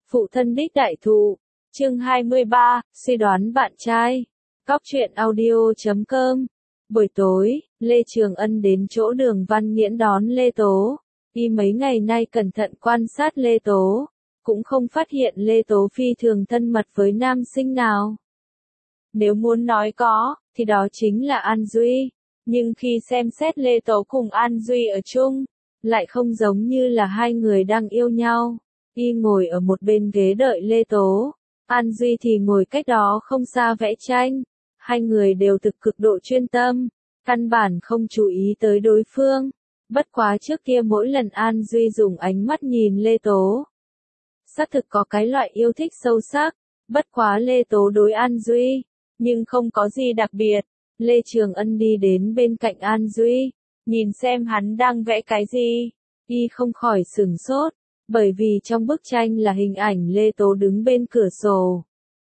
Phụ thân đích đại thụ. Chương 23, suy đoán bạn trai. Góc truyện audio.com. Buổi tối, Lê Trường Ân đến chỗ Đường Văn Nghiễn đón Lê Tố. Y mấy ngày nay cẩn thận quan sát Lê Tố, cũng không phát hiện Lê Tố phi thường thân mật với nam sinh nào. Nếu muốn nói có, thì đó chính là An Duy. Nhưng khi xem xét Lê Tố cùng An Duy ở chung, lại không giống như là hai người đang yêu nhau. Y ngồi ở một bên ghế đợi Lê Tố, An Duy thì ngồi cách đó không xa vẽ tranh. Hai người đều thực cực độ chuyên tâm, căn bản không chú ý tới đối phương. Bất quá trước kia mỗi lần An Duy dùng ánh mắt nhìn Lê Tố, xác thực có cái loại yêu thích sâu sắc. Bất quá Lê Tố đối An Duy, nhưng không có gì đặc biệt. Lê Trường Ân đi đến bên cạnh An Duy, nhìn xem hắn đang vẽ cái gì. Y không khỏi sửng sốt, bởi vì trong bức tranh là hình ảnh Lê Tố đứng bên cửa sổ.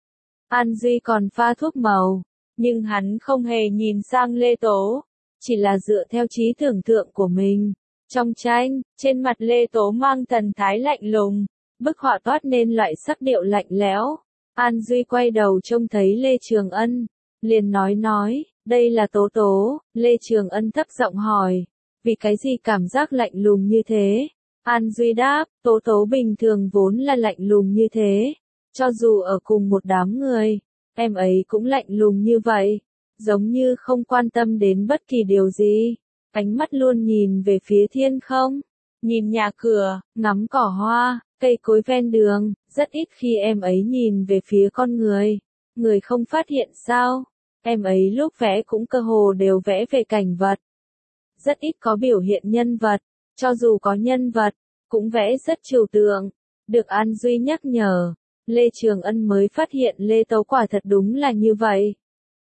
An Duy còn pha thuốc màu, nhưng hắn không hề nhìn sang Lê Tố, chỉ là dựa theo trí tưởng tượng của mình. Trong tranh, trên mặt Lê Tố mang thần thái lạnh lùng, bức họa toát nên loại sắc điệu lạnh lẽo. An Duy quay đầu trông thấy Lê Trường Ân, liền nói, đây là Tố Tố. Lê Trường Ân thấp giọng hỏi, vì cái gì cảm giác lạnh lùng như thế? An Duy đáp, Tố Tố bình thường vốn là lạnh lùng như thế. Cho dù ở cùng một đám người, em ấy cũng lạnh lùng như vậy, giống như không quan tâm đến bất kỳ điều gì. Ánh mắt luôn nhìn về phía thiên không, nhìn nhà cửa, ngắm cỏ hoa, cây cối ven đường, rất ít khi em ấy nhìn về phía con người. Người không phát hiện sao? Em ấy lúc vẽ cũng cơ hồ đều vẽ về cảnh vật. Rất ít có biểu hiện nhân vật, cho dù có nhân vật, cũng vẽ rất trừu tượng. Được An Duy nhắc nhở, Lê Trường Ân mới phát hiện Lê Tố quả thật đúng là như vậy.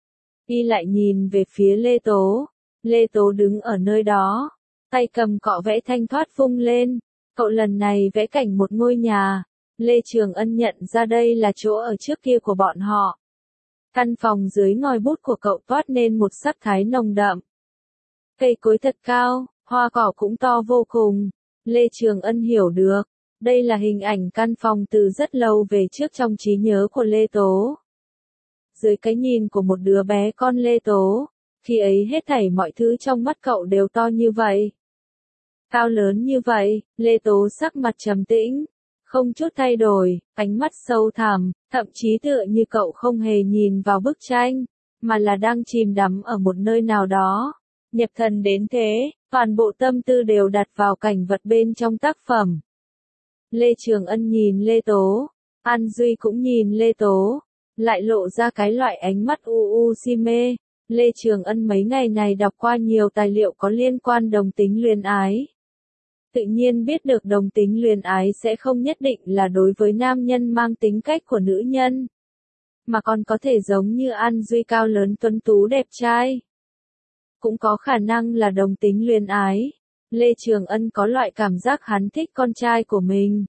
Y lại nhìn về phía Lê Tố. Lê Tố đứng ở nơi đó, tay cầm cọ vẽ thanh thoát vung lên. Cậu lần này vẽ cảnh một ngôi nhà. Lê Trường Ân nhận ra đây là chỗ ở trước kia của bọn họ. Căn phòng dưới ngòi bút của cậu toát nên một sắc thái nồng đậm. Cây cối thật cao, hoa cỏ cũng to vô cùng. Lê Trường Ân hiểu được, đây là hình ảnh căn phòng từ rất lâu về trước trong trí nhớ của Lê Tố. Dưới cái nhìn của một đứa bé con Lê Tố, khi ấy hết thảy mọi thứ trong mắt cậu đều to như vậy. Cao lớn như vậy, Lê Tố sắc mặt trầm tĩnh, không chút thay đổi, ánh mắt sâu thẳm, thậm chí tựa như cậu không hề nhìn vào bức tranh, mà là đang chìm đắm ở một nơi nào đó. Nhập thần đến thế, toàn bộ tâm tư đều đặt vào cảnh vật bên trong tác phẩm. Lê Trường Ân nhìn Lê Tố, An Duy cũng nhìn Lê Tố, lại lộ ra cái loại ánh mắt si mê. Lê Trường Ân mấy ngày này đọc qua nhiều tài liệu có liên quan đồng tính luyến ái. Tự nhiên biết được đồng tính luyến ái sẽ không nhất định là đối với nam nhân mang tính cách của nữ nhân, mà còn có thể giống như An Duy cao lớn tuấn tú đẹp trai. Cũng có khả năng là đồng tính luyến ái. Lê Trường Ân có loại cảm giác hắn thích con trai của mình.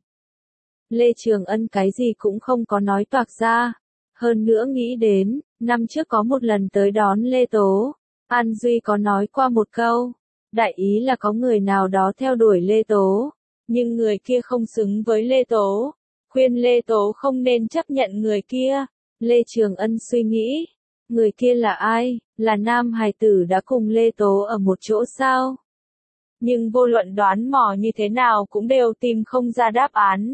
Lê Trường Ân cái gì cũng không có nói toạc ra. Hơn nữa nghĩ đến, năm trước có một lần tới đón Lê Tố, An Duy có nói qua một câu. Đại ý là có người nào đó theo đuổi Lê Tố, nhưng người kia không xứng với Lê Tố, khuyên Lê Tố không nên chấp nhận người kia. Lê Trường Ân suy nghĩ, người kia là ai? Là nam hài tử đã cùng Lê Tố ở một chỗ sao? Nhưng vô luận đoán mò như thế nào cũng đều tìm không ra đáp án.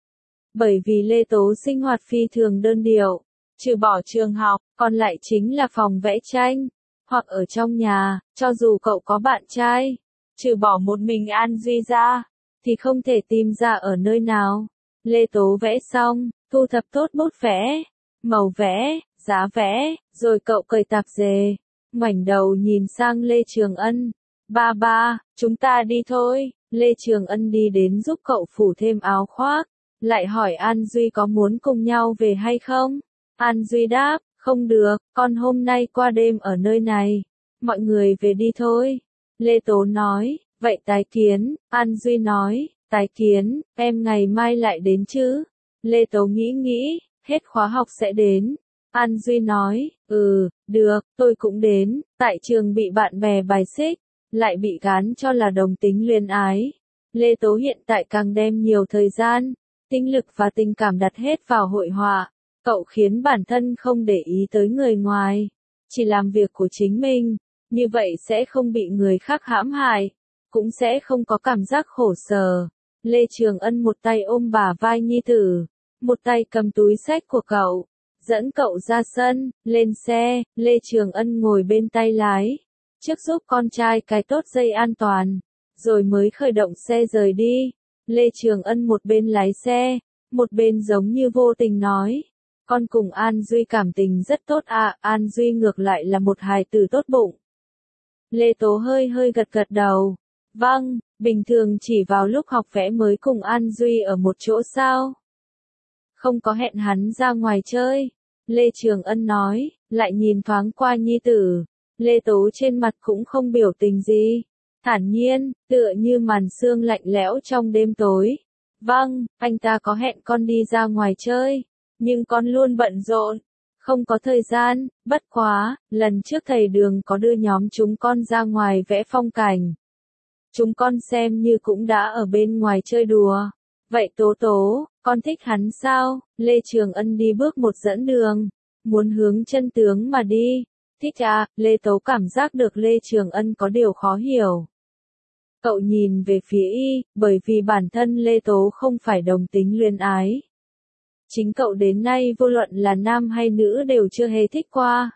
Bởi vì Lê Tố sinh hoạt phi thường đơn điệu, trừ bỏ trường học, còn lại chính là phòng vẽ tranh, hoặc ở trong nhà. Cho dù cậu có bạn trai, trừ bỏ một mình An Duy ra, thì không thể tìm ra ở nơi nào. Lê Tố vẽ xong, thu thập tốt bút vẽ, màu vẽ, giá vẽ, rồi cậu cởi tạp dề, ngoảnh đầu nhìn sang Lê Trường Ân. Ba, chúng ta đi thôi. Lê Trường Ân đi đến giúp cậu phủ thêm áo khoác, lại hỏi An Duy có muốn cùng nhau về hay không. An Duy đáp, không được, con hôm nay qua đêm ở nơi này, mọi người về đi thôi. Lê Tố nói, vậy tái kiến. An Duy nói, tái kiến, em ngày mai lại đến chứ? Lê Tố nghĩ, hết khóa học sẽ đến. An Duy nói, được, tôi cũng đến. Tại trường bị bạn bè bài xích, lại bị gán cho là đồng tính luyến ái. Lê Tố hiện tại càng đem nhiều thời gian tinh lực và tình cảm đặt hết vào hội họa. Cậu khiến bản thân không để ý tới người ngoài, chỉ làm việc của chính mình, như vậy sẽ không bị người khác hãm hại, cũng sẽ không có cảm giác khổ sở. Lê Trường Ân một tay ôm bả vai nhi tử, một tay cầm túi xách của cậu, dẫn cậu ra sân, lên xe. Lê Trường Ân ngồi bên tay lái, trước giúp con trai cài tốt dây an toàn, rồi mới khởi động xe rời đi. Lê Trường Ân một bên lái xe, một bên giống như vô tình nói, con cùng An Duy cảm tình rất tốt à. An Duy ngược lại là một hài tử tốt bụng. Lê Tố hơi hơi gật gật đầu, vâng, bình thường chỉ vào lúc học vẽ mới cùng An Duy ở một chỗ sao? Không có hẹn hắn ra ngoài chơi. Lê Trường Ân nói, lại nhìn thoáng qua nhi tử. Lê Tố trên mặt cũng không biểu tình gì, thản nhiên, tựa như màn sương lạnh lẽo trong đêm tối. Vâng, anh ta có hẹn con đi ra ngoài chơi, nhưng con luôn bận rộn, không có thời gian. Bất quá, lần trước thầy Đường có đưa nhóm chúng con ra ngoài vẽ phong cảnh. Chúng con xem như cũng đã ở bên ngoài chơi đùa. Vậy Tố Tố, con thích hắn sao? Lê Trường Ân đi bước một dẫn đường, muốn hướng chân tướng mà đi. Thích à? Lê Tố cảm giác được Lê Trường Ân có điều khó hiểu. Cậu nhìn về phía y, bởi vì bản thân Lê Tố không phải đồng tính luyến ái. Chính cậu đến nay vô luận là nam hay nữ đều chưa hề thích qua.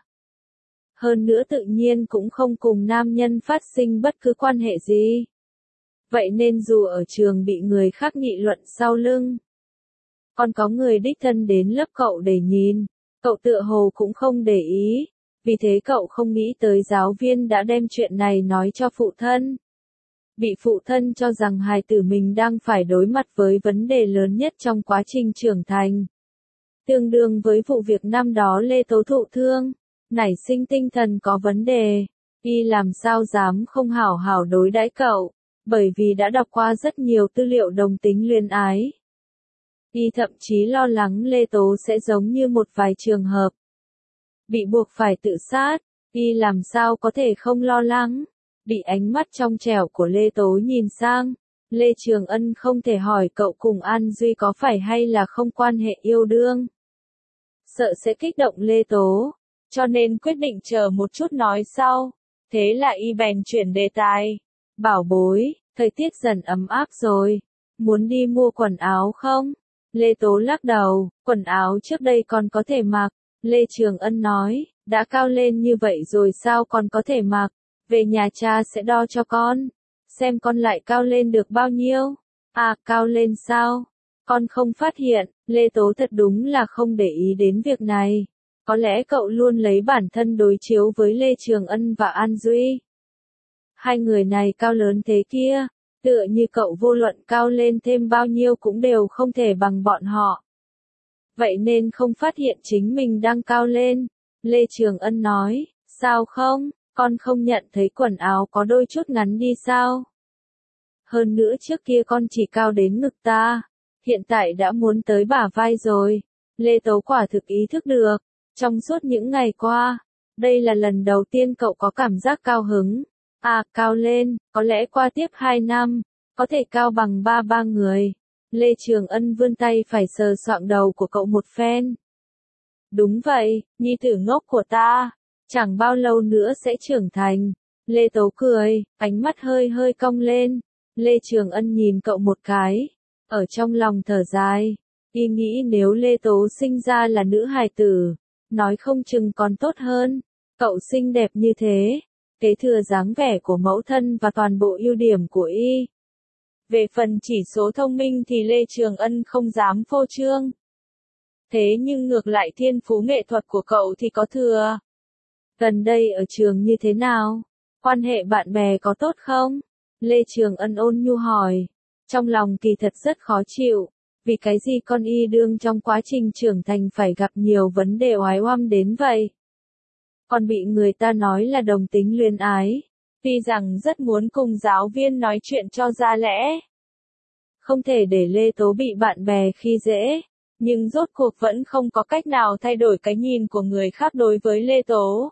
Hơn nữa tự nhiên cũng không cùng nam nhân phát sinh bất cứ quan hệ gì. Vậy nên dù ở trường bị người khác nghị luận sau lưng, còn có người đích thân đến lớp cậu để nhìn, cậu tựa hồ cũng không để ý. Vì thế cậu không nghĩ tới giáo viên đã đem chuyện này nói cho phụ thân. Bị phụ thân cho rằng hài tử mình đang phải đối mặt với vấn đề lớn nhất trong quá trình trưởng thành. Tương đương với vụ việc năm đó Lê Tố thụ thương, nảy sinh tinh thần có vấn đề. Y làm sao dám không hảo hảo đối đãi cậu, bởi vì đã đọc qua rất nhiều tư liệu đồng tính luyến ái. Y thậm chí lo lắng Lê Tố sẽ giống như một vài trường hợp bị buộc phải tự sát. Y làm sao có thể không lo lắng. Bị ánh mắt trong trẻo của Lê Tố nhìn sang, Lê Trường Ân không thể hỏi cậu cùng An Duy có phải hay là không quan hệ yêu đương. Sợ sẽ kích động Lê Tố, cho nên quyết định chờ một chút nói sau. Thế là y bèn chuyển đề tài. Bảo bối, thời tiết dần ấm áp rồi, muốn đi mua quần áo không? Lê Tố lắc đầu, quần áo trước đây còn có thể mặc. Lê Trường Ân nói, đã cao lên như vậy rồi sao còn có thể mặc? Về nhà cha sẽ đo cho con, xem con lại cao lên được bao nhiêu. À, cao lên sao? Con không phát hiện. Lê Tố thật đúng là không để ý đến việc này. Có lẽ cậu luôn lấy bản thân đối chiếu với Lê Trường Ân và An Duy. Hai người này cao lớn thế kia, tựa như cậu vô luận cao lên thêm bao nhiêu cũng đều không thể bằng bọn họ. Vậy nên không phát hiện chính mình đang cao lên. Lê Trường Ân nói, sao không, con không nhận thấy quần áo có đôi chút ngắn đi sao? Hơn nữa trước kia con chỉ cao đến ngực ta, hiện tại đã muốn tới bả vai rồi. Lê Tố quả thực ý thức được, trong suốt những ngày qua, đây là lần đầu tiên cậu có cảm giác cao hứng. À, cao lên, có lẽ qua tiếp 2 năm, có thể cao bằng ba người. Lê Trường Ân vươn tay phải sờ soạng đầu của cậu một phen. Đúng vậy, nhi tử ngốc của ta, chẳng bao lâu nữa sẽ trưởng thành. Lê Tố cười, ánh mắt hơi hơi cong lên. Lê Trường Ân nhìn cậu một cái, ở trong lòng thở dài. Y nghĩ nếu Lê Tố sinh ra là nữ hài tử, nói không chừng còn tốt hơn. Cậu xinh đẹp như thế, kế thừa dáng vẻ của mẫu thân và toàn bộ ưu điểm của y. Về phần chỉ số thông minh thì Lê Trường Ân không dám phô trương. Thế nhưng ngược lại thiên phú nghệ thuật của cậu thì có thừa. Gần đây ở trường như thế nào? Quan hệ bạn bè có tốt không? Lê Trường Ân ôn nhu hỏi. Trong lòng kỳ thật rất khó chịu. Vì cái gì con y đương trong quá trình trưởng thành phải gặp nhiều vấn đề oái oăm đến vậy? Còn bị người ta nói là đồng tính luyến ái. Tuy rằng rất muốn cùng giáo viên nói chuyện cho ra lẽ. Không thể để Lê Tố bị bạn bè khi dễ. Nhưng rốt cuộc vẫn không có cách nào thay đổi cái nhìn của người khác đối với Lê Tố.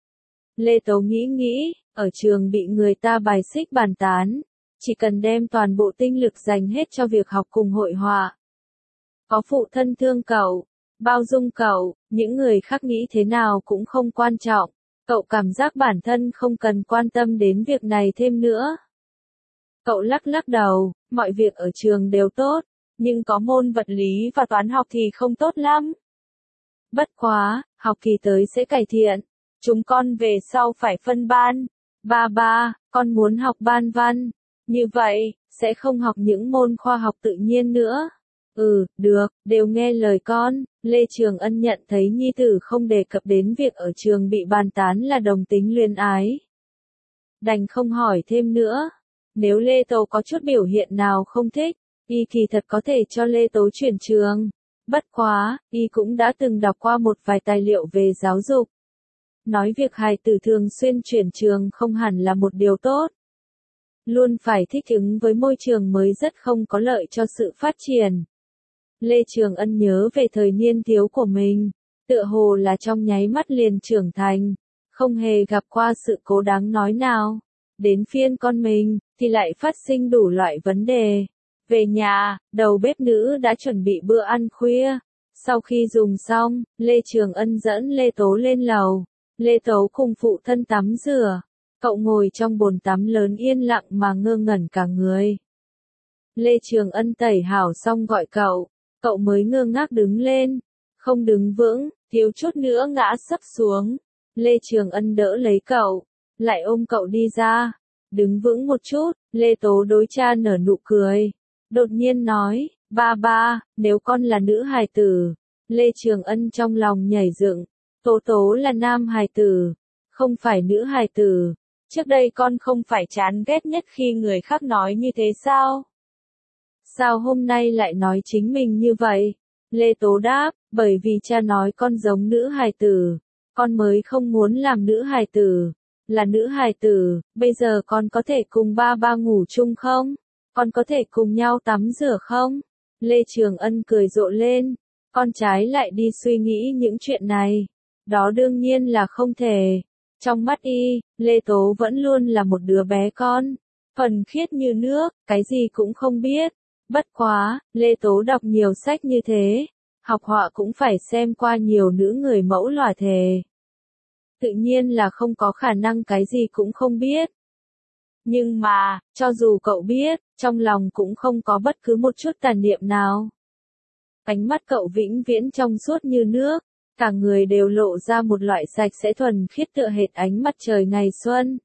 Lê Tố nghĩ, ở trường bị người ta bài xích bàn tán. Chỉ cần đem toàn bộ tinh lực dành hết cho việc học cùng hội họa. có phụ thân thương cậu, bao dung cậu, những người khác nghĩ thế nào cũng không quan trọng. Cậu cảm giác bản thân không cần quan tâm đến việc này thêm nữa. Cậu lắc lắc đầu, mọi việc ở trường đều tốt, nhưng có môn vật lý và toán học thì không tốt lắm. Bất quá, học kỳ tới sẽ cải thiện. Chúng con về sau phải phân ban. Ba, con muốn học ban văn. Như vậy, sẽ không học những môn khoa học tự nhiên nữa. Được, đều nghe lời con. Lê Trường Ân nhận thấy nhi tử không đề cập đến việc ở trường bị bàn tán là đồng tính luyến ái. Đành không hỏi thêm nữa. Nếu Lê Tố có chút biểu hiện nào không thích, y kỳ thật có thể cho Lê Tố chuyển trường. Bất quá, y cũng đã từng đọc qua một vài tài liệu về giáo dục. Nói việc hài tử thường xuyên chuyển trường không hẳn là một điều tốt. Luôn phải thích ứng với môi trường mới rất không có lợi cho sự phát triển. Lê Trường Ân nhớ về thời niên thiếu của mình, tựa hồ là trong nháy mắt liền trưởng thành, không hề gặp qua sự cố đáng nói nào. Đến phiên con mình, thì lại phát sinh đủ loại vấn đề. Về nhà, đầu bếp nữ đã chuẩn bị bữa ăn khuya. Sau khi dùng xong, Lê Trường Ân dẫn Lê Tố lên lầu. Lê Tố cùng phụ thân tắm rửa. Cậu ngồi trong bồn tắm lớn yên lặng mà ngơ ngẩn cả người. Lê Trường Ân tẩy hảo xong gọi cậu. Cậu mới ngơ ngác đứng lên. Không đứng vững, thiếu chút nữa ngã sấp xuống. Lê Trường Ân đỡ lấy cậu, lại ôm cậu đi ra. Đứng vững một chút, Lê Tố đối cha nở nụ cười. Đột nhiên nói, ba, nếu con là nữ hài tử. Lê Trường Ân trong lòng nhảy dựng. Tố là nam hài tử, không phải nữ hài tử. Trước đây con không phải chán ghét nhất khi người khác nói như thế sao? Sao hôm nay lại nói chính mình như vậy? Lê Tố đáp, bởi vì cha nói con giống nữ hài tử. Con mới không muốn làm nữ hài tử. Là nữ hài tử, bây giờ con có thể cùng ba ngủ chung không? Con có thể cùng nhau tắm rửa không? Lê Trường Ân cười rộ lên. Con trái lại đi suy nghĩ những chuyện này. Đó đương nhiên là không thể. Trong mắt y, Lê Tố vẫn luôn là một đứa bé con. Thuần khiết như nước, cái gì cũng không biết. Bất quá, Lê Tố đọc nhiều sách như thế. Học họa cũng phải xem qua nhiều nữ người mẫu lòa thề. Tự nhiên là không có khả năng cái gì cũng không biết. Nhưng mà, cho dù cậu biết, trong lòng cũng không có bất cứ một chút tà niệm nào. Ánh mắt cậu vĩnh viễn trong suốt như nước, cả người đều lộ ra một loại sạch sẽ thuần khiết tựa hệt ánh mặt trời ngày xuân.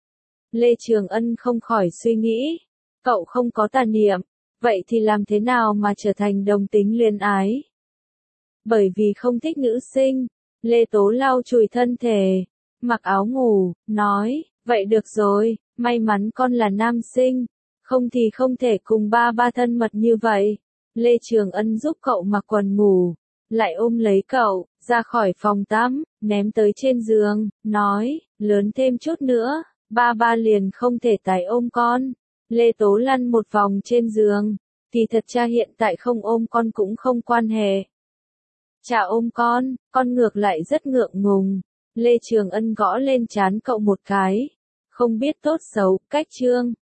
Lê Trường Ân không khỏi suy nghĩ, cậu không có tà niệm, vậy thì làm thế nào mà trở thành đồng tính luyến ái? Bởi vì không thích nữ sinh, Lê Tố lau chùi thân thể, mặc áo ngủ, nói, vậy được rồi, may mắn con là nam sinh, không thì không thể cùng ba thân mật như vậy. Lê Trường Ân giúp cậu mặc quần ngủ, lại ôm lấy cậu, ra khỏi phòng tắm, ném tới trên giường, nói, lớn thêm chút nữa, ba liền không thể tái ôm con. Lê Tố lăn một vòng trên giường, thì thật cha hiện tại không ôm con cũng không quan hệ. Cha ôm con ngược lại rất ngượng ngùng. Lê Trường Ân gõ lên trán cậu một cái. Không biết tốt xấu, cách trương,